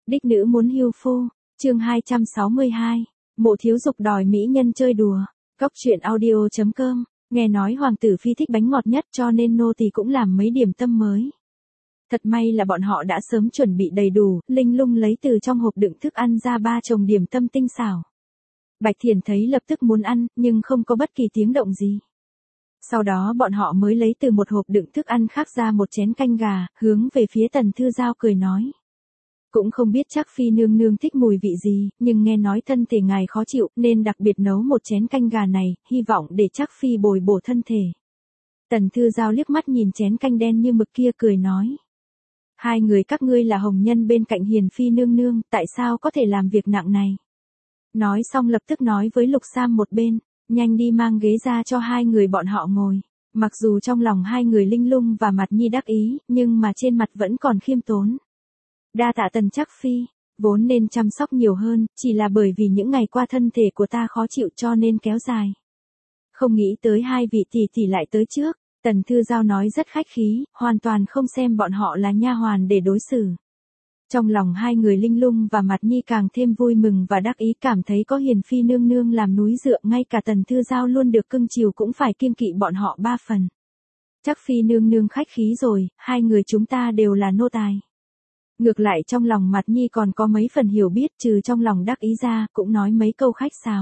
Đích nữ muốn hưu phu, chương 262, Mộ thiếu dục đòi mỹ nhân chơi đùa, Cóc truyện audio.com, nghe nói hoàng tử phi thích bánh ngọt nhất cho nên nô tỳ cũng làm mấy điểm tâm mới. Thật may là bọn họ đã sớm chuẩn bị đầy đủ, Linh Lung lấy từ trong hộp đựng thức ăn ra 3 chồng điểm tâm tinh xảo. Bạch Thiền thấy lập tức muốn ăn, nhưng không có bất kỳ tiếng động gì. Sau đó bọn họ mới lấy từ một hộp đựng thức ăn khác ra một chén canh gà, hướng về phía Tần Thư Giao cười nói. Cũng không biết chắc phi nương nương thích mùi vị gì, nhưng nghe nói thân thể ngài khó chịu nên đặc biệt nấu một chén canh gà này, hy vọng để chắc phi bồi bổ thân thể. Tần Thư Giao liếc mắt nhìn chén canh đen như mực kia cười nói. Hai người các ngươi là hồng nhân bên cạnh hiền phi nương nương, tại sao có thể làm việc nặng này? Nói xong lập tức nói với Lục Sam một bên, nhanh đi mang ghế ra cho hai người bọn họ ngồi. Mặc dù trong lòng hai người Linh Lung và Mạt Nhi đắc ý, nhưng mà trên mặt vẫn còn khiêm tốn. Đa tạ Tần Trác phi, vốn nên chăm sóc nhiều hơn, chỉ là bởi vì những ngày qua thân thể của ta khó chịu cho nên kéo dài. Không nghĩ tới hai vị tỷ tỷ lại tới trước, Tần Thư Giao nói rất khách khí, hoàn toàn không xem bọn họ là nha hoàn để đối xử. Trong lòng hai người Linh Lung và Mạt Nhi càng thêm vui mừng và đắc ý, cảm thấy có hiền phi nương nương làm núi dựa, ngay cả Tần Thư Giao luôn được cưng chiều cũng phải kiêng kỵ bọn họ 3 phần. Chắc phi nương nương khách khí rồi, hai người chúng ta đều là nô tài. Ngược lại trong lòng Mạt Nhi còn có mấy phần hiểu biết, trừ trong lòng đắc ý ra, cũng nói mấy câu khách sáo.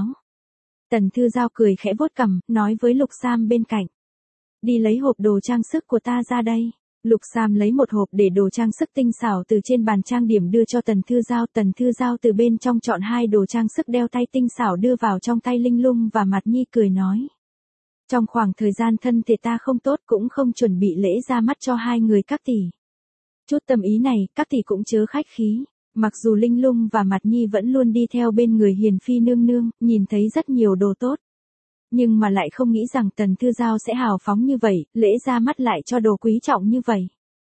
Tần Thư Giao cười khẽ vuốt cằm, nói với Lục Sam bên cạnh. Đi lấy hộp đồ trang sức của ta ra đây. Lục Sam lấy một hộp để đồ trang sức tinh xảo từ trên bàn trang điểm đưa cho Tần Thư Giao. Tần Thư Giao từ bên trong chọn 2 đồ trang sức đeo tay tinh xảo đưa vào trong tay Linh Lung và Mạt Nhi cười nói. Trong khoảng thời gian thân thể ta không tốt cũng không chuẩn bị lễ ra mắt cho hai người các tỷ. Chút tâm ý này, các tỷ cũng chớ khách khí. Mặc dù Linh Lung và Mạt Nhi vẫn luôn đi theo bên người hiền phi nương nương, nhìn thấy rất nhiều đồ tốt. Nhưng mà lại không nghĩ rằng Tần Thư Giao sẽ hào phóng như vậy, lễ ra mắt lại cho đồ quý trọng như vậy.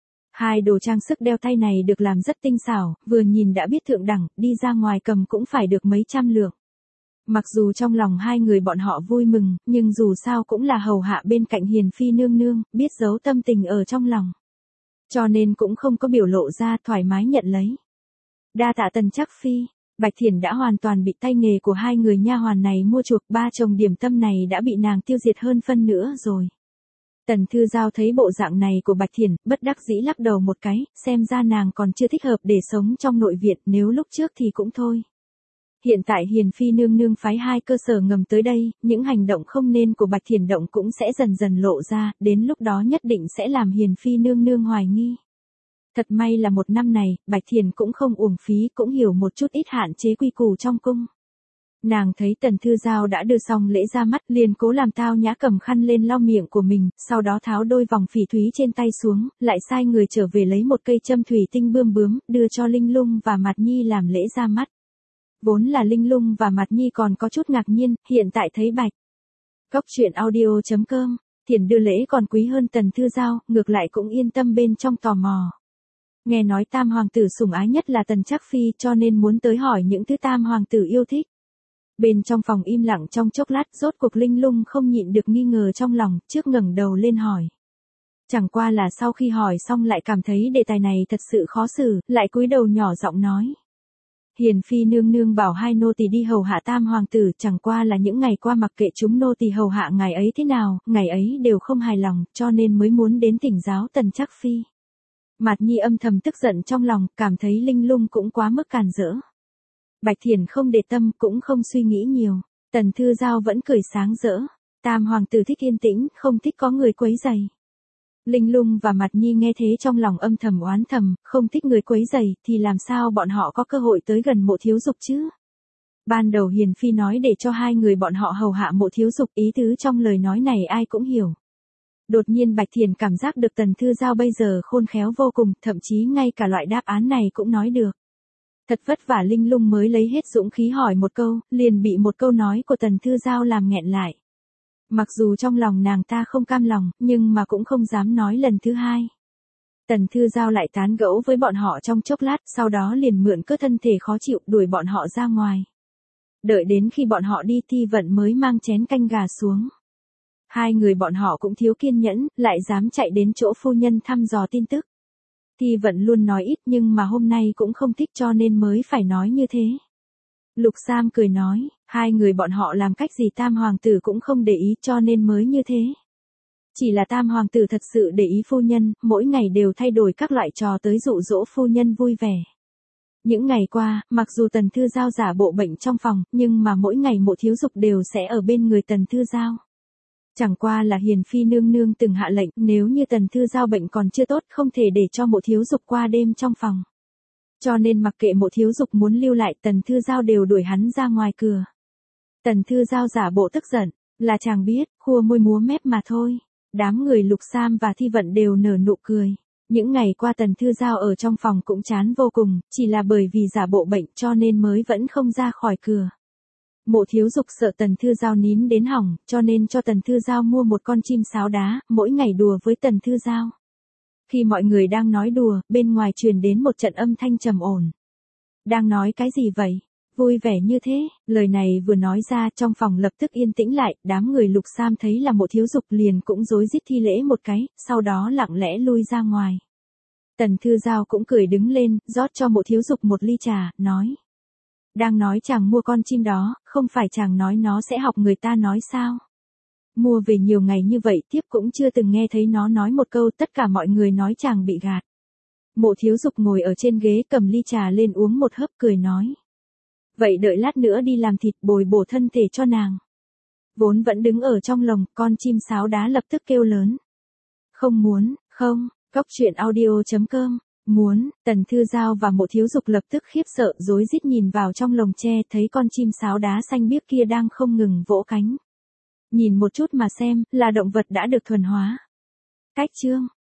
2 đồ trang sức đeo tay này được làm rất tinh xảo, vừa nhìn đã biết thượng đẳng, đi ra ngoài cầm cũng phải được mấy trăm lượng. Mặc dù trong lòng hai người bọn họ vui mừng, nhưng dù sao cũng là hầu hạ bên cạnh hiền phi nương nương, biết giấu tâm tình ở trong lòng. Cho nên cũng không có biểu lộ ra, thoải mái nhận lấy. Đa tạ Tần Trác phi. Bạch Thiền đã hoàn toàn bị tay nghề của hai người nha hoàn này mua chuộc, 3 chồng điểm tâm này đã bị nàng tiêu diệt hơn phân nữa rồi. Tần Thư Giao thấy bộ dạng này của Bạch Thiền, bất đắc dĩ lắc đầu một cái, xem ra nàng còn chưa thích hợp để sống trong nội viện, nếu lúc trước thì cũng thôi. Hiện tại hiền phi nương nương phái 2 cơ sở ngầm tới đây, những hành động không nên của Bạch Thiền động cũng sẽ dần dần lộ ra, đến lúc đó nhất định sẽ làm hiền phi nương nương hoài nghi. Thật may là một năm này, Bạch Thiền cũng không uổng phí, cũng hiểu một chút ít hạn chế quy củ trong cung. Nàng thấy Tần Thư Giao đã đưa xong lễ ra mắt, liền cố làm tao nhã cầm khăn lên lau miệng của mình, sau đó tháo đôi vòng phỉ thúy trên tay xuống, lại sai người trở về lấy một cây châm thủy tinh bươm bướm, đưa cho Linh Lung và Mạt Nhi làm lễ ra mắt. Vốn là Linh Lung và Mạt Nhi còn có chút ngạc nhiên, hiện tại thấy Bạch Cóc truyện audio.com, Thiền đưa lễ còn quý hơn Tần Thư Giao, ngược lại cũng yên tâm bên trong tò mò. Nghe nói tam hoàng tử sủng ái nhất là Tần Trác phi, cho nên muốn tới hỏi những thứ tam hoàng tử yêu thích. Bên trong phòng im lặng trong chốc lát, rốt cuộc Linh Lung không nhịn được nghi ngờ trong lòng, trước ngẩng đầu lên hỏi. Chẳng qua là sau khi hỏi xong lại cảm thấy đề tài này thật sự khó xử, lại cúi đầu nhỏ giọng nói. Hiền phi nương nương bảo 2 nô tỳ đi hầu hạ tam hoàng tử, chẳng qua là những ngày qua mặc kệ chúng nô tỳ hầu hạ ngài ấy thế nào, ngài ấy đều không hài lòng, cho nên mới muốn đến thỉnh giáo Tần Trác phi. Mạt Nhi âm thầm tức giận trong lòng, cảm thấy Linh Lung cũng quá mức càn rỡ. Bạch Thiền không để tâm, cũng không suy nghĩ nhiều. Tần Thư Giao vẫn cười sáng rỡ. Tam hoàng tử thích yên tĩnh, không thích có người quấy rầy. Linh Lung và Mạt Nhi nghe thế trong lòng âm thầm oán thầm, không thích người quấy rầy thì làm sao bọn họ có cơ hội tới gần Mộ thiếu dục chứ? Ban đầu hiền phi nói để cho 2 người bọn họ hầu hạ Mộ thiếu dục, ý tứ trong lời nói này ai cũng hiểu. Đột nhiên Bạch Thiền cảm giác được Tần Thư Giao bây giờ khôn khéo vô cùng, thậm chí ngay cả loại đáp án này cũng nói được. Thật vất vả Linh Lung mới lấy hết dũng khí hỏi một câu, liền bị một câu nói của Tần Thư Giao làm nghẹn lại. Mặc dù trong lòng nàng ta không cam lòng, nhưng mà cũng không dám nói lần thứ 2. Tần Thư Giao lại tán gẫu với bọn họ trong chốc lát, sau đó liền mượn cớ thân thể khó chịu đuổi bọn họ ra ngoài. Đợi đến khi bọn họ đi Thi Vận mới mang chén canh gà xuống. 2 người bọn họ cũng thiếu kiên nhẫn, lại dám chạy đến chỗ phu nhân thăm dò tin tức. Thi Vận luôn nói ít nhưng mà hôm nay cũng không thích cho nên mới phải nói như thế. Lục Sam cười nói, hai người bọn họ làm cách gì Tam Hoàng tử cũng không để ý cho nên mới như thế. Chỉ là Tam Hoàng tử thật sự để ý phu nhân, mỗi ngày đều thay đổi các loại trò tới dụ dỗ phu nhân vui vẻ. Những ngày qua, mặc dù Tần Thư Giao giả bộ bệnh trong phòng, nhưng mà mỗi ngày Mộ Thiếu Dục đều sẽ ở bên người Tần Thư Giao. Chẳng qua là Hiền Phi nương nương từng hạ lệnh, nếu như Tần Thư Giao bệnh còn chưa tốt không thể để cho Mộ Thiếu Dục qua đêm trong phòng. Cho nên mặc kệ Mộ Thiếu Dục muốn lưu lại Tần Thư Giao đều đuổi hắn ra ngoài cửa. Tần Thư Giao giả bộ tức giận, là chàng biết, khua môi múa mép mà thôi. Đám người Lục Sam và Thi Vận đều nở nụ cười. Những ngày qua Tần Thư Giao ở trong phòng cũng chán vô cùng, chỉ là bởi vì giả bộ bệnh cho nên mới vẫn không ra khỏi cửa. Mộ Thiếu Dục sợ Tần Thư Giao nín đến hỏng, cho nên cho Tần Thư Giao mua một con chim sáo đá, mỗi ngày đùa với Tần Thư Giao. Khi mọi người đang nói đùa, bên ngoài truyền đến một trận âm thanh trầm ổn. Đang nói cái gì vậy? Vui vẻ như thế, lời này vừa nói ra trong phòng lập tức yên tĩnh lại, đám người Lục Sam thấy là Mộ Thiếu Dục liền cũng rối rít thi lễ một cái, sau đó lặng lẽ lui ra ngoài. Tần Thư Giao cũng cười đứng lên, rót cho Mộ Thiếu Dục một ly trà, nói. Đang nói chàng mua con chim đó, không phải chàng nói nó sẽ học người ta nói sao? Mua về nhiều ngày như vậy tiếp cũng chưa từng nghe thấy nó nói một câu, tất cả mọi người nói chàng bị gạt. Mộ Thiếu Dục ngồi ở trên ghế cầm ly trà lên uống một hớp cười nói. Vậy đợi lát nữa đi làm thịt bồi bổ thân thể cho nàng. Vốn vẫn đứng ở trong lồng, con chim sáo đá lập tức kêu lớn. Không muốn, không, goctruyện.audio.com. Muốn, Tần Thư Giao và Mộ Thiếu Dục lập tức khiếp sợ rối rít nhìn vào trong lồng tre thấy con chim sáo đá xanh biếc kia đang không ngừng vỗ cánh. Nhìn một chút mà xem, là động vật đã được thuần hóa. Cách chương